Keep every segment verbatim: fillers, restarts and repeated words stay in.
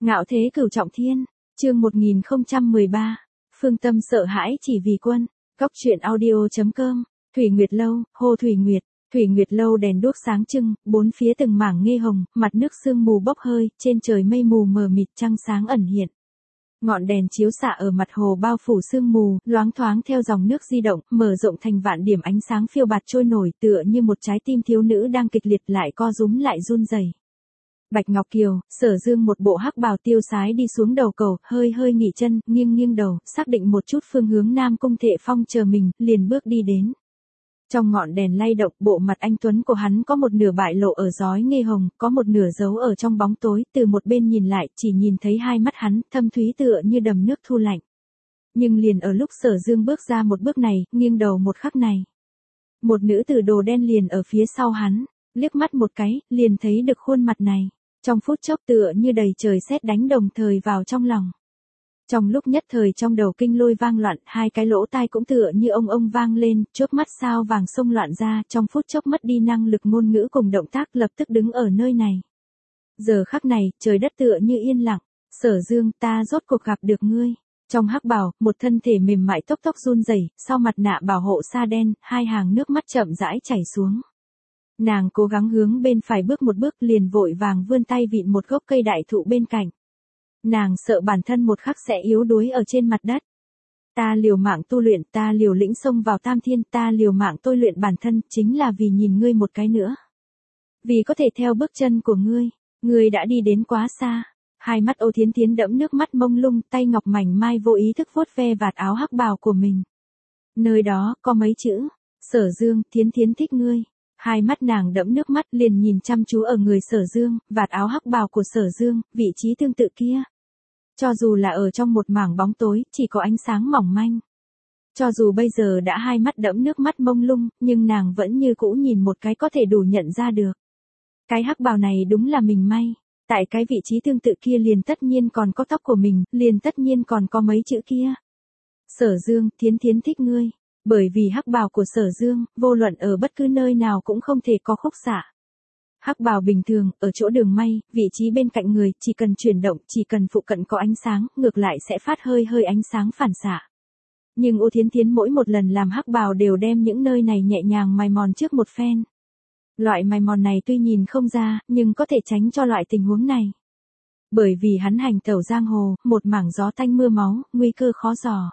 Ngạo thế cửu trọng thiên, chương một nghìn không trăm mười ba, phương tâm sợ hãi chỉ vì quân, góc truyện audio chấm com, Thủy Nguyệt Lâu, Hồ Thủy Nguyệt, Thủy Nguyệt Lâu đèn đuốc sáng trưng, bốn phía từng mảng nghe hồng, mặt nước sương mù bốc hơi, trên trời mây mù mờ mịt trăng sáng ẩn hiện. Ngọn đèn chiếu xạ ở mặt hồ bao phủ sương mù, loáng thoáng theo dòng nước di động, mở rộng thành vạn điểm ánh sáng phiêu bạt trôi nổi tựa như một trái tim thiếu nữ đang kịch liệt lại co rúm lại run rẩy. Bạch Ngọc Kiều, Sở Dương một bộ hắc bào tiêu sái đi xuống đầu cầu, hơi hơi nghỉ chân, nghiêng nghiêng đầu, xác định một chút phương hướng Nam Cung Thệ Phong chờ mình, liền bước đi đến. Trong ngọn đèn lay động, bộ mặt anh tuấn của hắn có một nửa bại lộ ở rói nghe hồng, có một nửa giấu ở trong bóng tối, từ một bên nhìn lại, chỉ nhìn thấy hai mắt hắn, thâm thúy tựa như đầm nước thu lạnh. Nhưng liền ở lúc Sở Dương bước ra một bước này, nghiêng đầu một khắc này, một nữ tử đồ đen liền ở phía sau hắn, liếc mắt một cái, liền thấy được khuôn mặt này. Trong phút chốc tựa như đầy trời sét đánh đồng thời vào trong lòng. Trong lúc nhất thời trong đầu kinh lôi vang loạn, hai cái lỗ tai cũng tựa như ông ông vang lên, chớp mắt sao vàng xông loạn ra, trong phút chốc mất đi năng lực ngôn ngữ cùng động tác, lập tức đứng ở nơi này. Giờ khắc này, trời đất tựa như yên lặng, Sở Dương, ta rốt cuộc gặp được ngươi. Trong hắc bào, một thân thể mềm mại tốc tốc run rẩy, sau mặt nạ bảo hộ sa đen, hai hàng nước mắt chậm rãi chảy xuống. Nàng cố gắng hướng bên phải bước một bước, liền vội vàng vươn tay vịn một gốc cây đại thụ bên cạnh. Nàng sợ bản thân một khắc sẽ yếu đuối ở trên mặt đất. Ta liều mạng tu luyện, ta liều lĩnh xông vào tam thiên, ta liều mạng tôi luyện bản thân, chính là vì nhìn ngươi một cái nữa. Vì có thể theo bước chân của ngươi, ngươi đã đi đến quá xa. Hai mắt Ô Thiến Thiến đẫm nước mắt mông lung, tay ngọc mảnh mai vô ý thức vuốt ve vạt áo hắc bào của mình. Nơi đó có mấy chữ, Sở Dương, Thiến Thiến thích ngươi. Hai mắt nàng đẫm nước mắt liền nhìn chăm chú ở người Sở Dương, vạt áo hắc bào của Sở Dương, vị trí tương tự kia. Cho dù là ở trong một mảng bóng tối, chỉ có ánh sáng mỏng manh. Cho dù bây giờ đã hai mắt đẫm nước mắt mông lung, nhưng nàng vẫn như cũ nhìn một cái có thể đủ nhận ra được. Cái hắc bào này đúng là mình may. Tại cái vị trí tương tự kia liền tất nhiên còn có tóc của mình, liền tất nhiên còn có mấy chữ kia. Sở Dương, Thiến Thiến thích ngươi. Bởi vì hắc bào của Sở Dương, vô luận ở bất cứ nơi nào cũng không thể có khúc xạ. Hắc bào bình thường, ở chỗ đường may, vị trí bên cạnh người, chỉ cần chuyển động, chỉ cần phụ cận có ánh sáng, ngược lại sẽ phát hơi hơi ánh sáng phản xạ. Nhưng Ô Thiến Thiến mỗi một lần làm hắc bào đều đem những nơi này nhẹ nhàng mài mòn trước một phen. Loại mài mòn này tuy nhìn không ra, nhưng có thể tránh cho loại tình huống này. Bởi vì hắn hành tẩu giang hồ, một mảng gió tanh mưa máu, nguy cơ khó dò.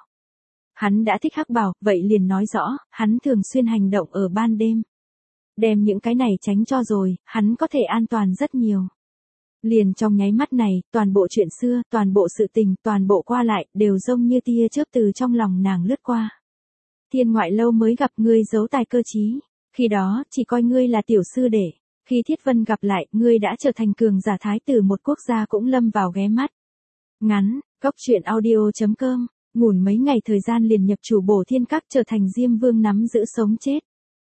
Hắn đã thích hắc bào, vậy liền nói rõ, hắn thường xuyên hành động ở ban đêm. Đem những cái này tránh cho rồi, hắn có thể an toàn rất nhiều. Liền trong nháy mắt này, toàn bộ chuyện xưa, toàn bộ sự tình, toàn bộ qua lại, đều giống như tia chớp từ trong lòng nàng lướt qua. Thiên ngoại lâu mới gặp ngươi giấu tài cơ trí. Khi đó, chỉ coi ngươi là tiểu sư đệ. Khi Thiết Vân gặp lại, ngươi đã trở thành cường giả thái tử một quốc gia cũng lâm vào ghé mắt. Ngắn, góc truyện audio chấm com. Ngủn mấy ngày thời gian liền nhập chủ Bổ Thiên Các trở thành Diêm Vương nắm giữ sống chết.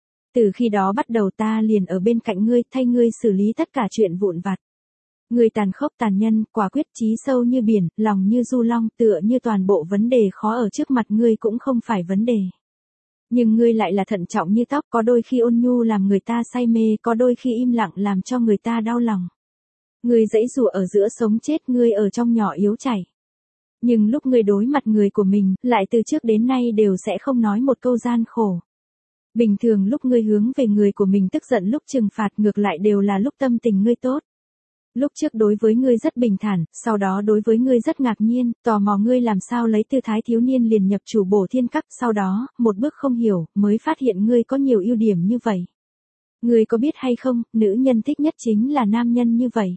Từ khi đó bắt đầu ta liền ở bên cạnh ngươi thay ngươi xử lý tất cả chuyện vụn vặt. Ngươi tàn khốc tàn nhân, quả quyết chí sâu như biển, lòng như du long, tựa như toàn bộ vấn đề khó ở trước mặt ngươi cũng không phải vấn đề. Nhưng ngươi lại là thận trọng như tóc, có đôi khi ôn nhu làm người ta say mê, có đôi khi im lặng làm cho người ta đau lòng. Ngươi giãy giụa ở giữa sống chết, ngươi ở trong nhỏ yếu chảy. Nhưng lúc ngươi đối mặt người của mình, lại từ trước đến nay đều sẽ không nói một câu gian khổ. Bình thường lúc ngươi hướng về người của mình tức giận, lúc trừng phạt, ngược lại đều là lúc tâm tình ngươi tốt. Lúc trước đối với ngươi rất bình thản, sau đó đối với ngươi rất ngạc nhiên, tò mò ngươi làm sao lấy tư thái thiếu niên liền nhập chủ Bổ Thiên Các, sau đó, một bước không hiểu, mới phát hiện ngươi có nhiều ưu điểm như vậy. Ngươi có biết hay không, nữ nhân thích nhất chính là nam nhân như vậy.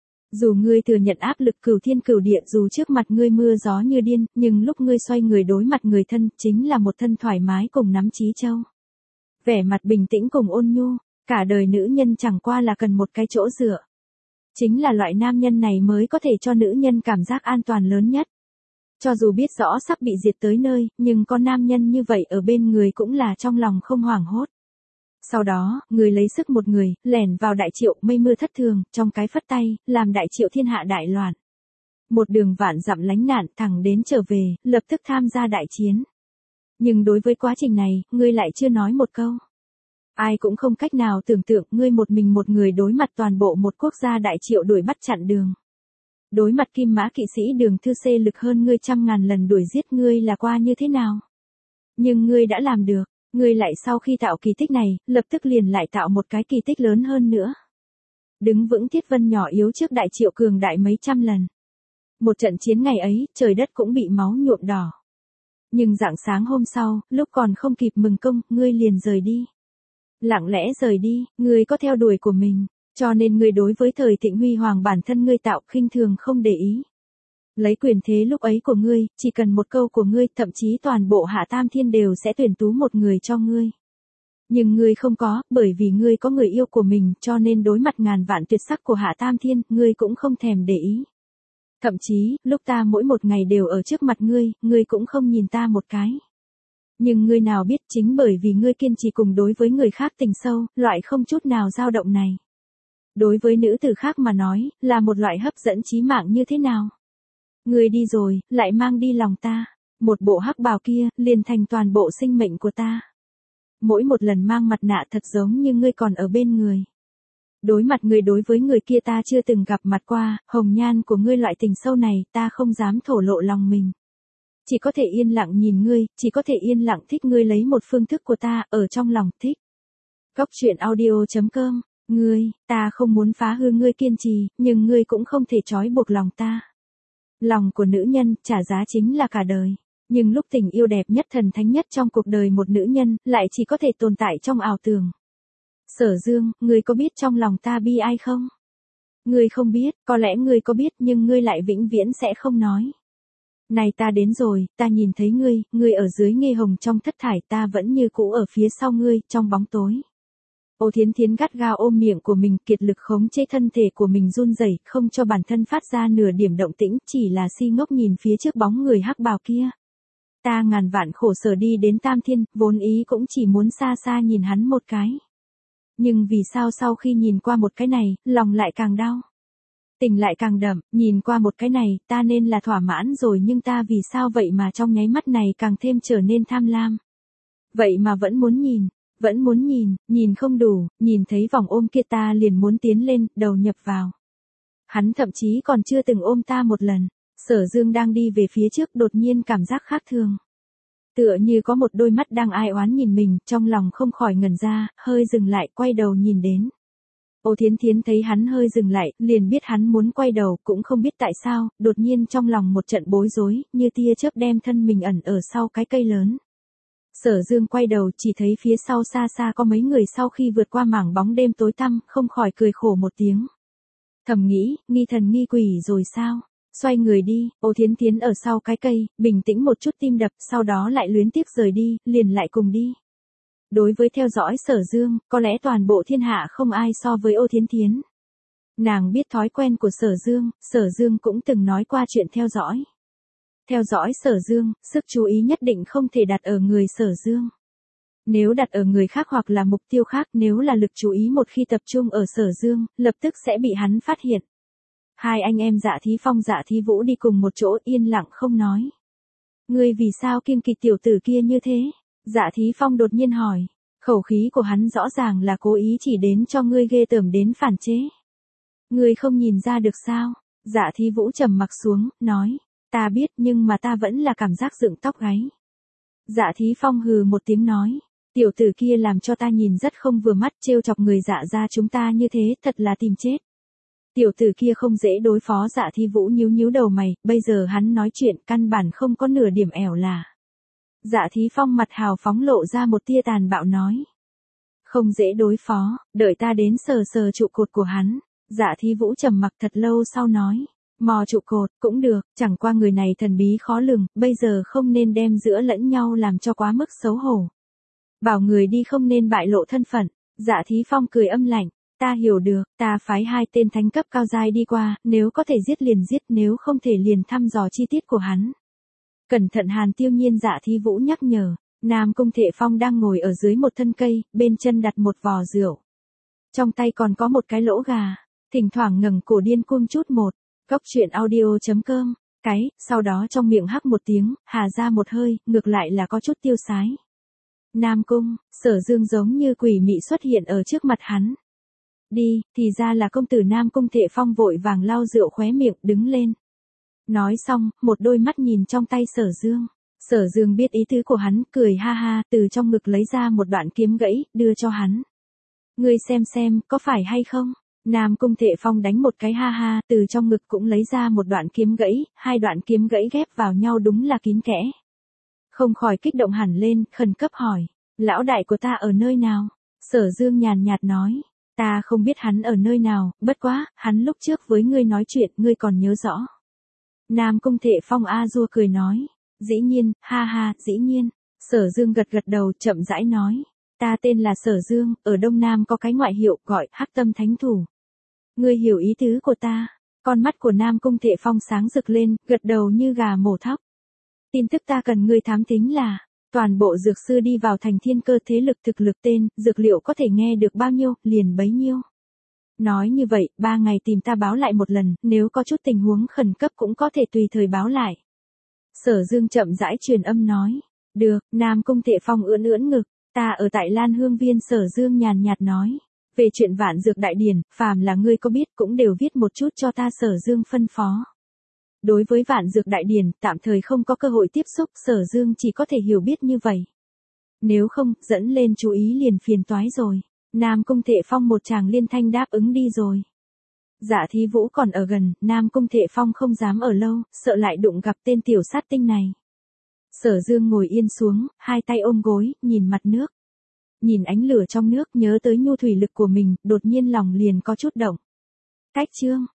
Dù ngươi thừa nhận áp lực cửu thiên cửu địa, dù trước mặt ngươi mưa gió như điên, nhưng lúc ngươi xoay người đối mặt người thân, chính là một thân thoải mái cùng nắm chí châu. Vẻ mặt bình tĩnh cùng ôn nhu, cả đời nữ nhân chẳng qua là cần một cái chỗ dựa. Chính là loại nam nhân này mới có thể cho nữ nhân cảm giác an toàn lớn nhất. Cho dù biết rõ sắp bị diệt tới nơi, nhưng con nam nhân như vậy ở bên người cũng là trong lòng không hoảng hốt. Sau đó, người lấy sức một người, lẻn vào Đại Triệu, mây mưa thất thường, trong cái phất tay, làm Đại Triệu thiên hạ đại loạn. Một đường vạn dặm lánh nạn, thẳng đến trở về, lập tức tham gia đại chiến. Nhưng đối với quá trình này, ngươi lại chưa nói một câu. Ai cũng không cách nào tưởng tượng ngươi một mình một người đối mặt toàn bộ một quốc gia Đại Triệu đuổi bắt chặn đường. Đối mặt kim mã kỵ sĩ Đường Thư Xê lực hơn ngươi trăm ngàn lần đuổi giết ngươi là qua như thế nào? Nhưng ngươi đã làm được, ngươi lại sau khi tạo kỳ tích này, lập tức liền lại tạo một cái kỳ tích lớn hơn nữa. Đứng vững Thiết Vân nhỏ yếu trước đại Triệu cường đại mấy trăm lần. Một trận chiến ngày ấy, trời đất cũng bị máu nhuộm đỏ. Nhưng rạng sáng hôm sau, lúc còn không kịp mừng công, ngươi liền rời đi. Lặng lẽ rời đi, ngươi có theo đuổi của mình, cho nên ngươi đối với thời thịnh huy hoàng bản thân ngươi tạo khinh thường không để ý. Lấy quyền thế lúc ấy của ngươi, chỉ cần một câu của ngươi, thậm chí toàn bộ Hạ Tam Thiên đều sẽ tuyển tú một người cho ngươi. Nhưng ngươi không có, bởi vì ngươi có người yêu của mình, cho nên đối mặt ngàn vạn tuyệt sắc của Hạ Tam Thiên, ngươi cũng không thèm để ý. Thậm chí, lúc ta mỗi một ngày đều ở trước mặt ngươi, ngươi cũng không nhìn ta một cái. Nhưng ngươi nào biết chính bởi vì ngươi kiên trì cùng đối với người khác tình sâu, loại không chút nào dao động này. Đối với nữ tử khác mà nói, là một loại hấp dẫn chí mạng như thế nào? Ngươi đi rồi, lại mang đi lòng ta. Một bộ hắc bào kia, liền thành toàn bộ sinh mệnh của ta. Mỗi một lần mang mặt nạ thật giống như ngươi còn ở bên người. Đối mặt người đối với người kia ta chưa từng gặp mặt qua, hồng nhan của ngươi loại tình sâu này, ta không dám thổ lộ lòng mình. Chỉ có thể yên lặng nhìn ngươi, chỉ có thể yên lặng thích ngươi lấy một phương thức của ta, ở trong lòng thích. Góc truyện audio chấm com, ngươi, ta không muốn phá hư ngươi kiên trì, nhưng ngươi cũng không thể trói buộc lòng ta. Lòng của nữ nhân, trả giá chính là cả đời. Nhưng lúc tình yêu đẹp nhất thần thánh nhất trong cuộc đời một nữ nhân, lại chỉ có thể tồn tại trong ảo tưởng. Sở Dương, ngươi có biết trong lòng ta bi ai không? Ngươi không biết, có lẽ ngươi có biết nhưng ngươi lại vĩnh viễn sẽ không nói. Này ta đến rồi, ta nhìn thấy ngươi, ngươi ở dưới nghê hồng trong thất thải, ta vẫn như cũ ở phía sau ngươi, trong bóng tối. Ô Thiến Thiến gắt gao ôm miệng của mình, kiệt lực khống chế thân thể của mình run rẩy, không cho bản thân phát ra nửa điểm động tĩnh, chỉ là si ngốc nhìn phía trước bóng người hắc bào kia. Ta ngàn vạn khổ sở đi đến Tam Thiên, vốn ý cũng chỉ muốn xa xa nhìn hắn một cái. Nhưng vì sao sau khi nhìn qua một cái này, lòng lại càng đau. Tình lại càng đậm, nhìn qua một cái này, ta nên là thỏa mãn rồi nhưng ta vì sao vậy mà trong nháy mắt này càng thêm trở nên tham lam. Vậy mà vẫn muốn nhìn, vẫn muốn nhìn, nhìn không đủ, nhìn thấy vòng ôm kia ta liền muốn tiến lên, đầu nhập vào. Hắn thậm chí còn chưa từng ôm ta một lần. Sở Dương đang đi về phía trước đột nhiên cảm giác khác thường. Tựa như có một đôi mắt đang ai oán nhìn mình, trong lòng không khỏi ngẩn ra, hơi dừng lại, quay đầu nhìn đến. Ô Thiến Thiến thấy hắn hơi dừng lại, liền biết hắn muốn quay đầu, cũng không biết tại sao, đột nhiên trong lòng một trận bối rối, như tia chớp đem thân mình ẩn ở sau cái cây lớn. Sở Dương quay đầu chỉ thấy phía sau xa xa có mấy người sau khi vượt qua mảng bóng đêm tối tăm, không khỏi cười khổ một tiếng. Thầm nghĩ, nghi thần nghi quỷ rồi sao? Xoay người đi, Ô Thiến Thiến ở sau cái cây, bình tĩnh một chút tim đập, sau đó lại luyến tiếc rời đi, liền lại cùng đi. Đối với theo dõi Sở Dương, có lẽ toàn bộ thiên hạ không ai so với Ô Thiến Thiến. Nàng biết thói quen của Sở Dương, Sở Dương cũng từng nói qua chuyện theo dõi. Theo dõi Sở Dương, sức chú ý nhất định không thể đặt ở người Sở Dương. Nếu đặt ở người khác hoặc là mục tiêu khác, nếu là lực chú ý một khi tập trung ở Sở Dương, lập tức sẽ bị hắn phát hiện. Hai anh em Dạ Thí Phong Dạ Thí Vũ đi cùng một chỗ yên lặng không nói. Ngươi vì sao kiêng kỵ tiểu tử kia như thế? Dạ Thí Phong đột nhiên hỏi. Khẩu khí của hắn rõ ràng là cố ý chỉ đến cho ngươi ghê tởm đến phản chế. Ngươi không nhìn ra được sao? Dạ Thí Vũ trầm mặc xuống, nói. Ta biết nhưng mà ta vẫn là cảm giác dựng tóc gáy. Dạ Thí Phong hừ một tiếng nói. Tiểu tử kia làm cho ta nhìn rất không vừa mắt, trêu chọc người Dạ gia chúng ta như thế, thật là tìm chết. Tiểu tử kia không dễ đối phó. Dạ Thí Vũ nhíu nhíu đầu mày, bây giờ hắn nói chuyện căn bản không có nửa điểm ẻo là. Dạ Thí Phong mặt hào phóng lộ ra một tia tàn bạo nói. Không dễ đối phó, đợi ta đến sờ sờ trụ cột của hắn. Dạ Thí Vũ trầm mặc thật lâu sau nói. Mò trụ cột, cũng được, chẳng qua người này thần bí khó lường, bây giờ không nên đem giữa lẫn nhau làm cho quá mức xấu hổ. Bảo người đi không nên bại lộ thân phận. Dạ Thí Phong cười âm lạnh. Ta hiểu được, ta phái hai tên thánh cấp cao giai đi qua, nếu có thể giết liền giết, nếu không thể liền thăm dò chi tiết của hắn. Cẩn thận. Hàn Tiêu Nhiên Dạ Thí Vũ nhắc nhở. Nam Cung Thệ Phong đang ngồi ở dưới một thân cây, bên chân đặt một vò rượu. Trong tay còn có một cái lỗ gà, thỉnh thoảng ngẩng cổ điên cuồng chút một. Góc truyện audio chấm com, cái, sau đó trong miệng hắc một tiếng, hà ra một hơi, ngược lại là có chút tiêu sái. Nam Cung, Sở Dương giống như quỷ mị xuất hiện ở trước mặt hắn. Đi, thì ra là công tử Nam Cung Thệ Phong vội vàng lau rượu khóe miệng đứng lên. Nói xong, một đôi mắt nhìn trong tay Sở Dương. Sở Dương biết ý tứ của hắn, cười ha ha, từ trong ngực lấy ra một đoạn kiếm gãy, đưa cho hắn. Ngươi xem xem, có phải hay không? Nam Cung Thệ Phong đánh một cái ha ha, từ trong ngực cũng lấy ra một đoạn kiếm gãy, hai đoạn kiếm gãy ghép vào nhau đúng là kín kẽ. Không khỏi kích động hẳn lên, khẩn cấp hỏi, lão đại của ta ở nơi nào? Sở Dương nhàn nhạt nói, ta không biết hắn ở nơi nào, bất quá, hắn lúc trước với ngươi nói chuyện, ngươi còn nhớ rõ. Nam Cung Thệ Phong a dua cười nói, dĩ nhiên, ha ha, dĩ nhiên. Sở Dương gật gật đầu, chậm rãi nói, ta tên là Sở Dương, ở Đông Nam có cái ngoại hiệu gọi Hắc Tâm Thánh Thủ. Ngươi hiểu ý tứ của ta? Con mắt của Nam Cung Thệ Phong sáng rực lên, gật đầu như gà mổ thóc. Tin tức ta cần ngươi thám thính là, toàn bộ dược sư đi vào thành Thiên Cơ thế lực thực lực tên, dược liệu có thể nghe được bao nhiêu, liền bấy nhiêu. Nói như vậy, ba ngày tìm ta báo lại một lần, nếu có chút tình huống khẩn cấp cũng có thể tùy thời báo lại. Sở Dương chậm rãi truyền âm nói, được. Nam Cung Thệ Phong ưỡn ưỡn ngực, ta ở tại Lan Hương Viên. Sở Dương nhàn nhạt nói, về chuyện Vạn Dược Đại Điển, phàm là ngươi có biết cũng đều viết một chút cho ta. Sở Dương phân phó. Đối với Vạn Dược Đại Điển, tạm thời không có cơ hội tiếp xúc, Sở Dương chỉ có thể hiểu biết như vậy. Nếu không, dẫn lên chú ý liền phiền toái rồi. Nam Cung Thệ Phong một tràng liên thanh đáp ứng đi rồi. Dạ Thí Vũ còn ở gần, Nam Cung Thệ Phong không dám ở lâu, sợ lại đụng gặp tên tiểu sát tinh này. Sở Dương ngồi yên xuống, hai tay ôm gối, nhìn mặt nước. Nhìn ánh lửa trong nước, nhớ tới nhu thủy lực của mình, đột nhiên lòng liền có chút động. Cách chương